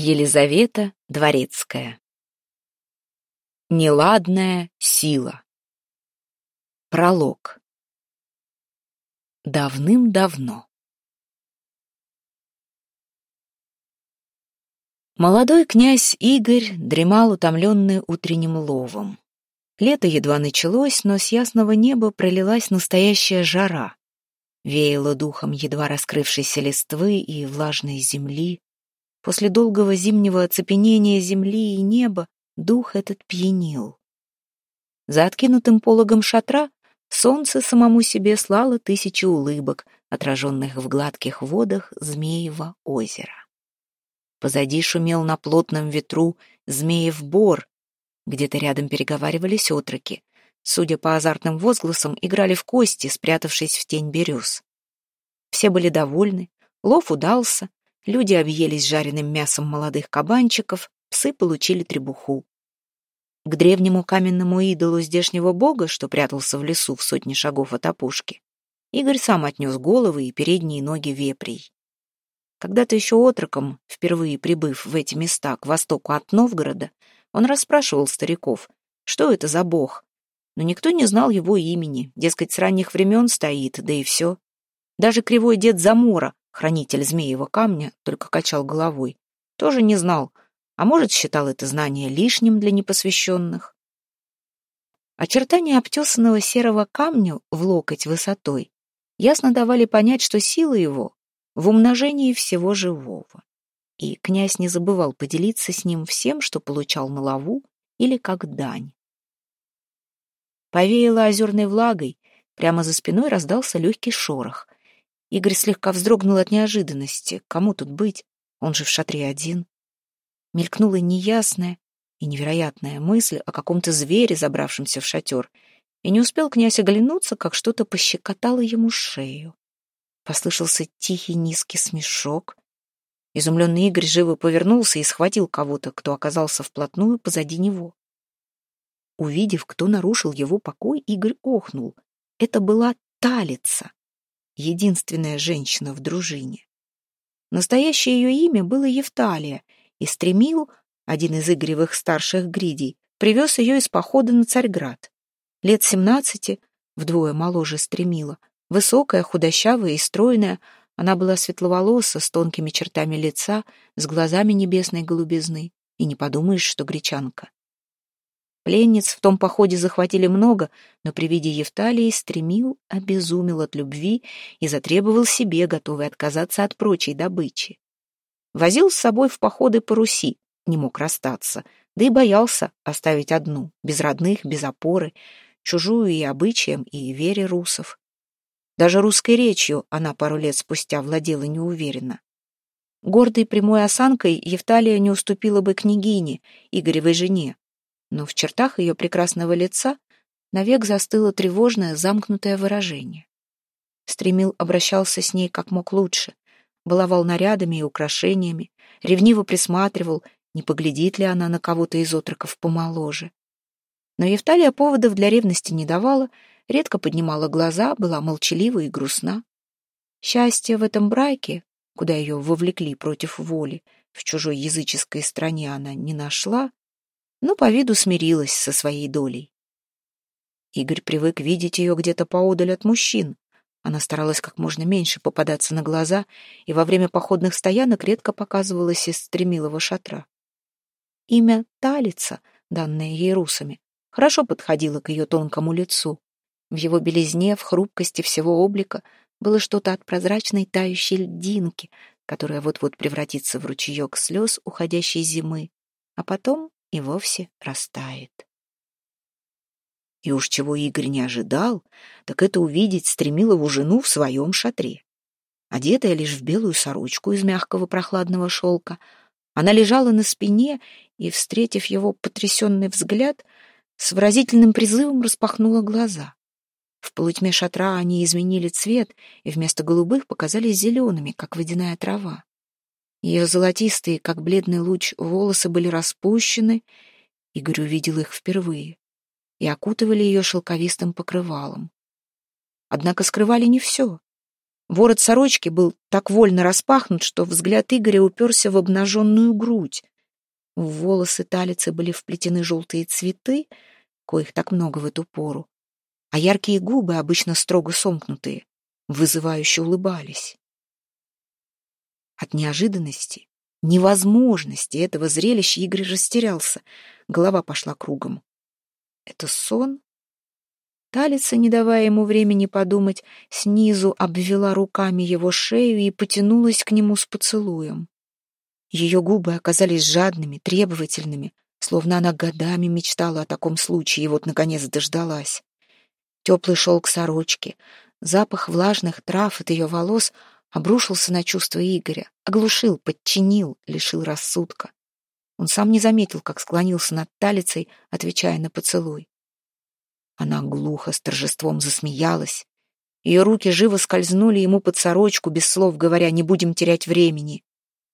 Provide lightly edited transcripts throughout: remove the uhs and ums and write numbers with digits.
Елизавета Дворецкая. Неладная сила. Пролог. Давным-давно. Молодой князь Игорь дремал, утомленный утренним ловом. Лето едва началось, но с ясного неба пролилась настоящая жара. Веяло духом едва раскрывшейся листвы и влажной земли. После долгого зимнего оцепенения земли и неба дух этот пьянил. За откинутым пологом шатра солнце самому себе слало тысячи улыбок, отраженных в гладких водах Змеева озера. Позади шумел на плотном ветру Змеев бор, где-то рядом переговаривались отроки. Судя по азартным возгласам, играли в кости, спрятавшись в тень берез. Все были довольны, лов удался, люди объелись жареным мясом молодых кабанчиков, псы получили требуху. К древнему каменному идолу здешнего бога, что прятался в лесу в сотне шагов от опушки, Игорь сам отнес головы и передние ноги вепрей. Когда-то еще отроком, впервые прибыв в эти места к востоку от Новгорода, он расспрашивал стариков, что это за бог, но никто не знал его имени, дескать, с ранних времен стоит, да и все. Даже кривой дед Замора, хранитель Змеева камня, только качал головой, тоже не знал, а может, считал это знание лишним для непосвященных. Очертания обтесанного серого камня в локоть высотой ясно давали понять, что сила его в умножении всего живого. И князь не забывал поделиться с ним всем, что получал на лову или как дань. Повеяло озерной влагой, прямо за спиной раздался легкий шорох. Игорь слегка вздрогнул от неожиданности. Кому тут быть? Он же в шатре один. Мелькнула неясная и невероятная мысль о каком-то звере, забравшемся в шатер, и не успел князь оглянуться, как что-то пощекотало ему шею. Послышался тихий низкий смешок. Изумленный Игорь живо повернулся и схватил кого-то, кто оказался вплотную позади него. Увидев, кто нарушил его покой, Игорь охнул. Это была Талица, единственная женщина в дружине. Настоящее ее имя было Евталия, и Стремил, один из Игоревых старших гридей, привез ее из похода на Царьград. Лет 17, вдвое моложе Стремила, высокая, худощавая и стройная, она была светловолоса, с тонкими чертами лица, с глазами небесной голубизны, и не подумаешь, что гречанка. Пленниц в том походе захватили много, но при виде Евталии Стремил обезумел от любви и затребовал себе, готовый отказаться от прочей добычи. Возил с собой в походы по Руси, не мог расстаться, да и боялся оставить одну, без родных, без опоры, чужую и обычаям, и вере русов. Даже русской речью она пару лет спустя владела неуверенно. Гордой прямой осанкой Евталия не уступила бы княгине, Игоревой жене, но в чертах ее прекрасного лица навек застыло тревожное, замкнутое выражение. Стремил обращался с ней как мог лучше, баловал нарядами и украшениями, ревниво присматривал, не поглядит ли она на кого-то из отроков помоложе. Но Евталия поводов для ревности не давала, редко поднимала глаза, была молчалива и грустна. Счастье в этом браке, куда ее вовлекли против воли, в чужой языческой стране она не нашла, но по виду смирилась со своей долей. Игорь привык видеть ее где-то поодаль от мужчин. Она старалась как можно меньше попадаться на глаза и во время походных стоянок редко показывалась из Стремилова шатра. Имя Талица, данное ей русами, хорошо подходило к ее тонкому лицу. В его белизне, в хрупкости всего облика было что-то от прозрачной тающей льдинки, которая вот-вот превратится в ручеек слез уходящей зимы, а потом и вовсе растает. И уж чего Игорь не ожидал, так это увидеть Стремилову жену в своем шатре. Одетая лишь в белую сорочку из мягкого прохладного шелка, она лежала на спине и, встретив его потрясенный взгляд, с выразительным призывом распахнула глаза. В полутьме шатра они изменили цвет и вместо голубых показались зелеными, как водяная трава. Ее золотистые, как бледный луч, волосы были распущены, Игорь увидел их впервые, и окутывали ее шелковистым покрывалом. Однако скрывали не все. Ворот сорочки был так вольно распахнут, что взгляд Игоря уперся в обнаженную грудь. В волосы Талицы были вплетены желтые цветы, коих так много в эту пору, а яркие губы, обычно строго сомкнутые, вызывающе улыбались. От неожиданности, невозможности этого зрелища Игорь растерялся, голова пошла кругом. Это сон? Талица, не давая ему времени подумать, снизу обвела руками его шею и потянулась к нему с поцелуем. Ее губы оказались жадными, требовательными, словно она годами мечтала о таком случае и вот, наконец, дождалась. Теплый шелк сорочки, запах влажных трав от ее волос обрушился на чувства Игоря, оглушил, подчинил, лишил рассудка. Он сам не заметил, как склонился над Талицей, отвечая на поцелуй. Она глухо, с торжеством засмеялась. Ее руки живо скользнули ему под сорочку, без слов говоря: «Не будем терять времени».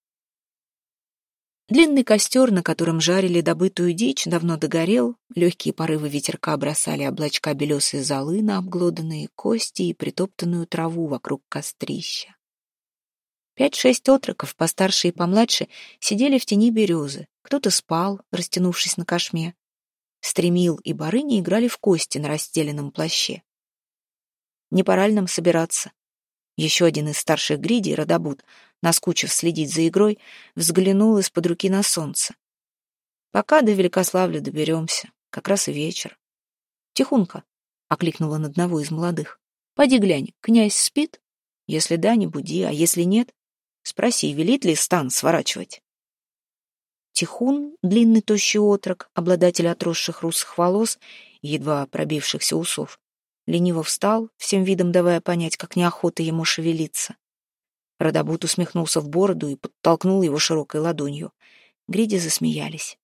Длинный костер, на котором жарили добытую дичь, давно догорел, легкие порывы ветерка бросали облачка белесой золы на обглоданные кости и притоптанную траву вокруг кострища. 5-6 отроков, постарше и помладше, сидели в тени березы. Кто-то спал, растянувшись на кошме. Стремил и Барыня играли в кости на расстеленном плаще. Не пора ли нам собираться? Еще один из старших гридей, Радобуд, наскучив следить за игрой, взглянул из-под руки на солнце. Пока до Великославля доберемся, как раз и вечер. Тихунка, — окликнула он одного из молодых, — поди глянь, князь спит? Если да, не буди, а если нет, спроси, велит ли стан сворачивать. Тихун, длинный тощий отрок, обладатель отросших русых волос и едва пробившихся усов, лениво встал, всем видом давая понять, как неохота ему шевелиться. Радобуд усмехнулся в бороду и подтолкнул его широкой ладонью. Гриди засмеялись.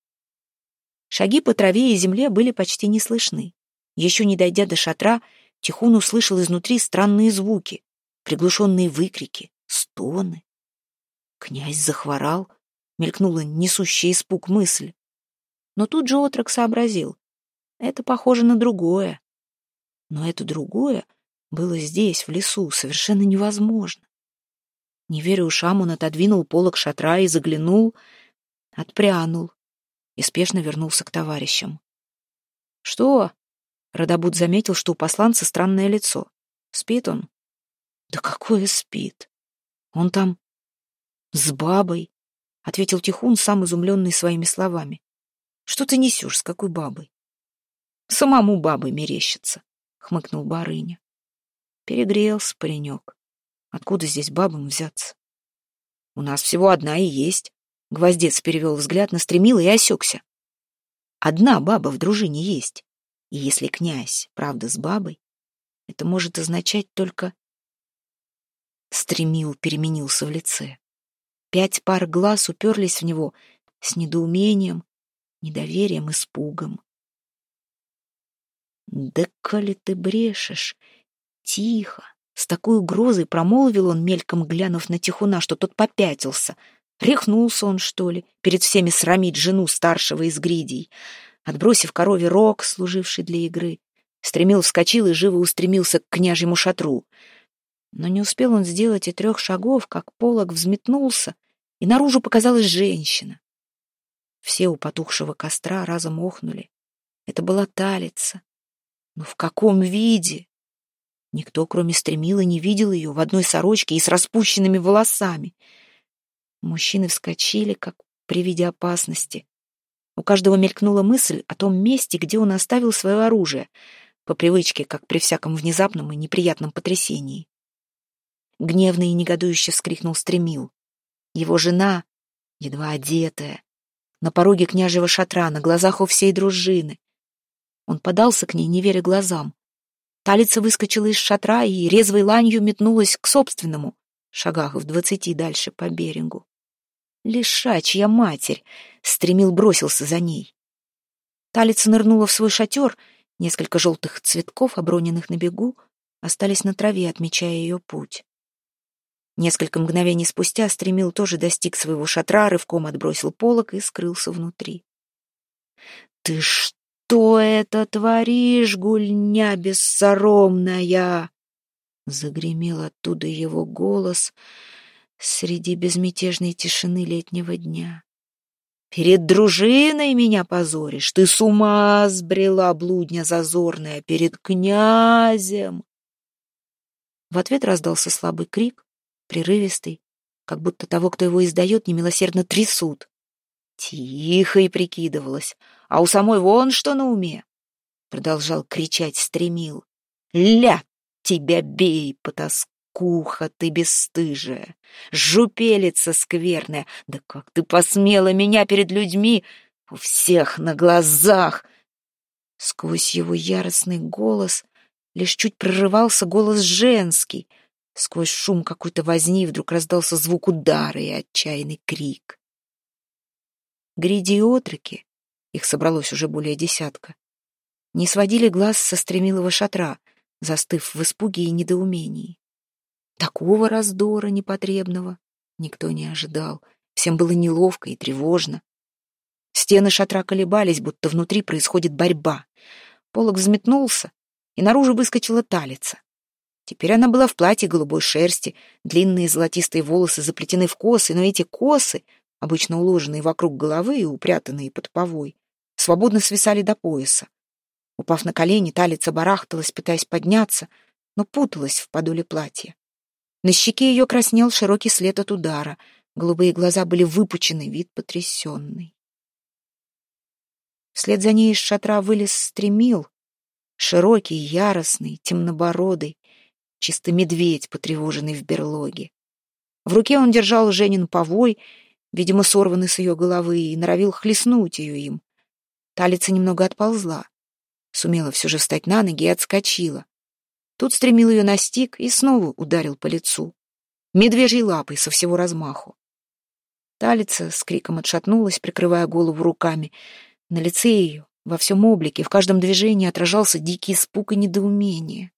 Шаги по траве и земле были почти не слышны. Еще не дойдя до шатра, Тихун услышал изнутри странные звуки, приглушенные выкрики, стоны. Князь захворал, мелькнула несущая испуг мысль. Но тут же отрок сообразил. Это похоже на другое. Но это другое было здесь, в лесу, совершенно невозможно. Не веря ушам, он отодвинул полог шатра и заглянул, отпрянул и спешно вернулся к товарищам. «Что?» — Радобуд заметил, что у посланца странное лицо. «Спит он?» «Да какое спит? Он там с бабой», — ответил Тихун, сам изумленный своими словами. «Что ты несешь, с какой бабой?» «Самому бабой мерещится», — хмыкнул Барыня. «Перегрелся паренек. Откуда здесь бабам взяться?» «У нас всего одна и есть». Гвоздец перевел взгляд на Стремила и осекся. «Одна баба в дружине есть. И если князь, правда, с бабой, это может означать только...» Стремил переменился в лице. 5 пар глаз уперлись в него с недоумением, недоверием, испугом. «Да коли ты брешешь!» Тихо, с такой угрозой промолвил он, мельком глянув на Тихуна, что тот попятился. Рехнулся он, что ли, перед всеми срамить жену старшего из гридей. Отбросив корове рог, служивший для игры, Стремил вскочил и живо устремился к княжьему шатру. Но не успел он сделать и 3 шагов, как полог взметнулся, и наружу показалась женщина. Все у потухшего костра разом охнули. Это была Талица. Но в каком виде? Никто, кроме Стремила, не видел ее в одной сорочке и с распущенными волосами. Мужчины вскочили, как при виде опасности. У каждого мелькнула мысль о том месте, где он оставил свое оружие, по привычке, как при всяком внезапном и неприятном потрясении. Гневно и негодующе вскрикнул Стремил. Его жена, едва одетая, на пороге княжьего шатра, на глазах у всей дружины. Он подался к ней, не веря глазам. Талица выскочила из шатра и резвой ланью метнулась к собственному, шагах в 20 дальше по берегу. Лишачья матерь! Стремил бросился за ней. Талица нырнула в свой шатер, несколько желтых цветков, оброненных на бегу, остались на траве, отмечая ее путь. Несколько мгновений спустя Стремил тоже достиг своего шатра, рывком отбросил полог и скрылся внутри. «Ты что это творишь, гульня бессоромная?» Загремел оттуда его голос среди безмятежной тишины летнего дня. «Перед дружиной меня позоришь, ты с ума сбрела, блудня зазорная, перед князем!» В ответ раздался слабый крик, прерывистый, как будто того, кто его издает, немилосердно трясут. Тихо и прикидывалась, а у самой вон что на уме. Продолжал кричать Стремил. «Ля! Тебя бей, потаскуха ты бесстыжая! Жупелица скверная! Да как ты посмела меня перед людьми у всех на глазах!» Сквозь его яростный голос лишь чуть прорывался голос женский. Сквозь шум какой-то возни вдруг раздался звук удара и отчаянный крик. Гриди и отроки, их собралось уже более десятка, не сводили глаз со Стремилова шатра, застыв в испуге и недоумении. Такого раздора непотребного никто не ожидал. Всем было неловко и тревожно. Стены шатра колебались, будто внутри происходит борьба. Полог взметнулся, и наружу выскочила Талица. Теперь она была в платье голубой шерсти, длинные золотистые волосы заплетены в косы, но эти косы, обычно уложенные вокруг головы и упрятанные под повой, свободно свисали до пояса. Упав на колени, Талица барахталась, пытаясь подняться, но путалась в подоле платья. На щеке ее краснел широкий след от удара, голубые глаза были выпучены, вид потрясенный. Вслед за ней из шатра вылез Стремил, широкий, яростный, темнобородый, чисто медведь, потревоженный в берлоге. В руке он держал Женин повой, видимо, сорванный с ее головы, и норовил хлестнуть ее им. Талица немного отползла, сумела все же встать на ноги и отскочила. Тут Стремил ее настиг и снова ударил по лицу. Медвежьей лапой со всего размаху. Талица с криком отшатнулась, прикрывая голову руками. На лице ее, во всем облике, в каждом движении отражался дикий испуг и недоумение.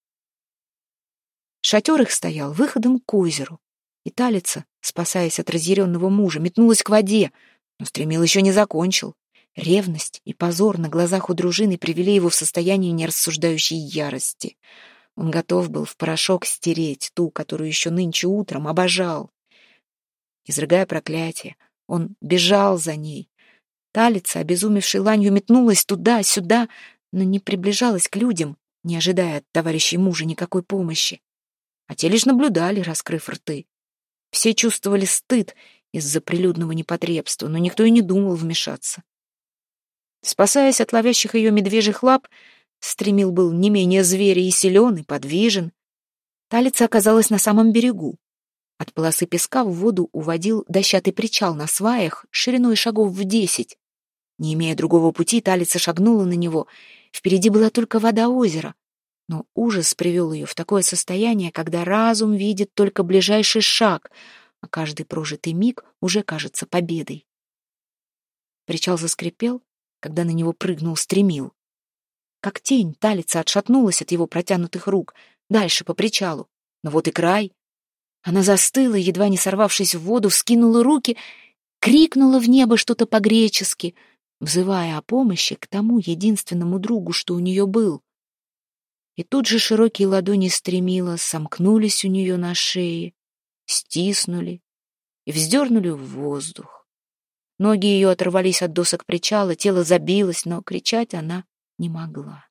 Шатер их стоял выходом к озеру, и Талица, спасаясь от разъяренного мужа, метнулась к воде, но Стремил еще не закончил. Ревность и позор на глазах у дружины привели его в состояние нерассуждающей ярости. Он готов был в порошок стереть ту, которую еще нынче утром обожал. Изрыгая проклятие, он бежал за ней. Талица, обезумевшей ланью, метнулась туда-сюда, но не приближалась к людям, не ожидая от товарищей мужа никакой помощи. А те лишь наблюдали, раскрыв рты. Все чувствовали стыд из-за прилюдного непотребства, но никто и не думал вмешаться. Спасаясь от ловящих ее медвежьих лап, Стремил был не менее зверя и силен, и подвижен. Талица оказалась на самом берегу. От полосы песка в воду уводил дощатый причал на сваях шириной шагов в 10. Не имея другого пути, Талица шагнула на него. Впереди была только вода озера. Но ужас привел ее в такое состояние, когда разум видит только ближайший шаг, а каждый прожитый миг уже кажется победой. Причал заскрипел, когда на него прыгнул Стремил. Как тень, Талица отшатнулась от его протянутых рук, дальше по причалу. Но вот и край. Она застыла, едва не сорвавшись в воду, вскинула руки, крикнула в небо что-то по-гречески, взывая о помощи к тому единственному другу, что у нее был. И тут же широкие ладони Стремила сомкнулись у нее на шее, стиснули и вздернули в воздух. Ноги ее оторвались от досок причала, тело забилось, но кричать она не могла.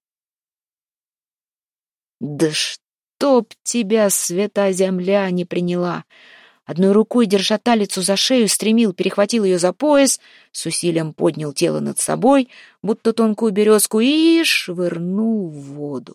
«Да чтоб тебя, свята земля, не приняла!» Одной рукой, держа Талицу за шею, Стремил перехватил ее за пояс, с усилием поднял тело над собой, будто тонкую березку, и швырнул в воду.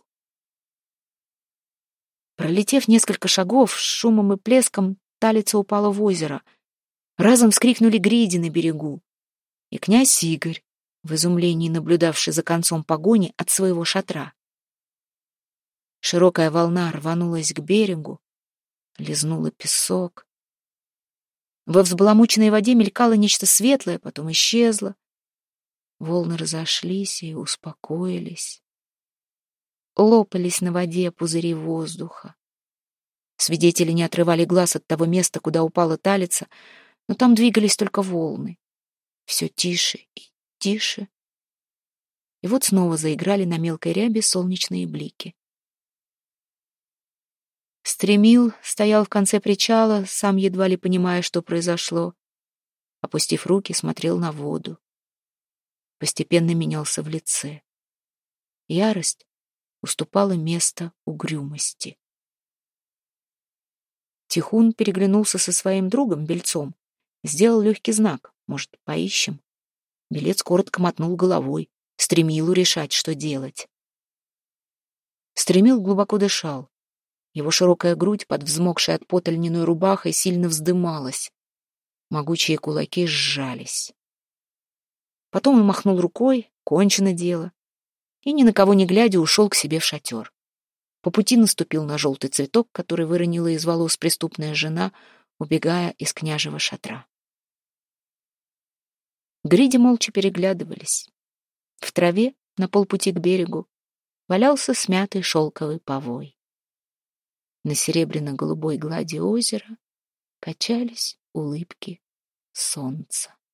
Пролетев несколько шагов, с шумом и плеском Талица упала в озеро. Разом вскрикнули гриди на берегу. И князь Игорь, в изумлении наблюдавший за концом погони от своего шатра. Широкая волна рванулась к берегу, лизнула песок. Во взбаламученной воде мелькало нечто светлое, потом исчезло. Волны разошлись и успокоились. Лопались на воде пузыри воздуха. Свидетели не отрывали глаз от того места, куда упала Талица, но там двигались только волны. Все тише и тише. И вот снова заиграли на мелкой рябе солнечные блики. Стремил стоял в конце причала, сам едва ли понимая, что произошло. Опустив руки, смотрел на воду. Постепенно менялся в лице. Ярость уступала место угрюмости. Тихун переглянулся со своим другом, Бельцом, сделал легкий знак. Может, поищем? Белец коротко мотнул головой. Стремилу решать, что делать. Стремил глубоко дышал. Его широкая грудь, под взмокшей от пота льняной рубахой, сильно вздымалась. Могучие кулаки сжались. Потом он махнул рукой, кончено дело, и, ни на кого не глядя, ушел к себе в шатер. По пути наступил на желтый цветок, который выронила из волос преступная жена, убегая из княжего шатра. Гриди молча переглядывались. В траве, на полпути к берегу, валялся смятый шелковый повой. На серебряно-голубой глади озера качались улыбки солнца.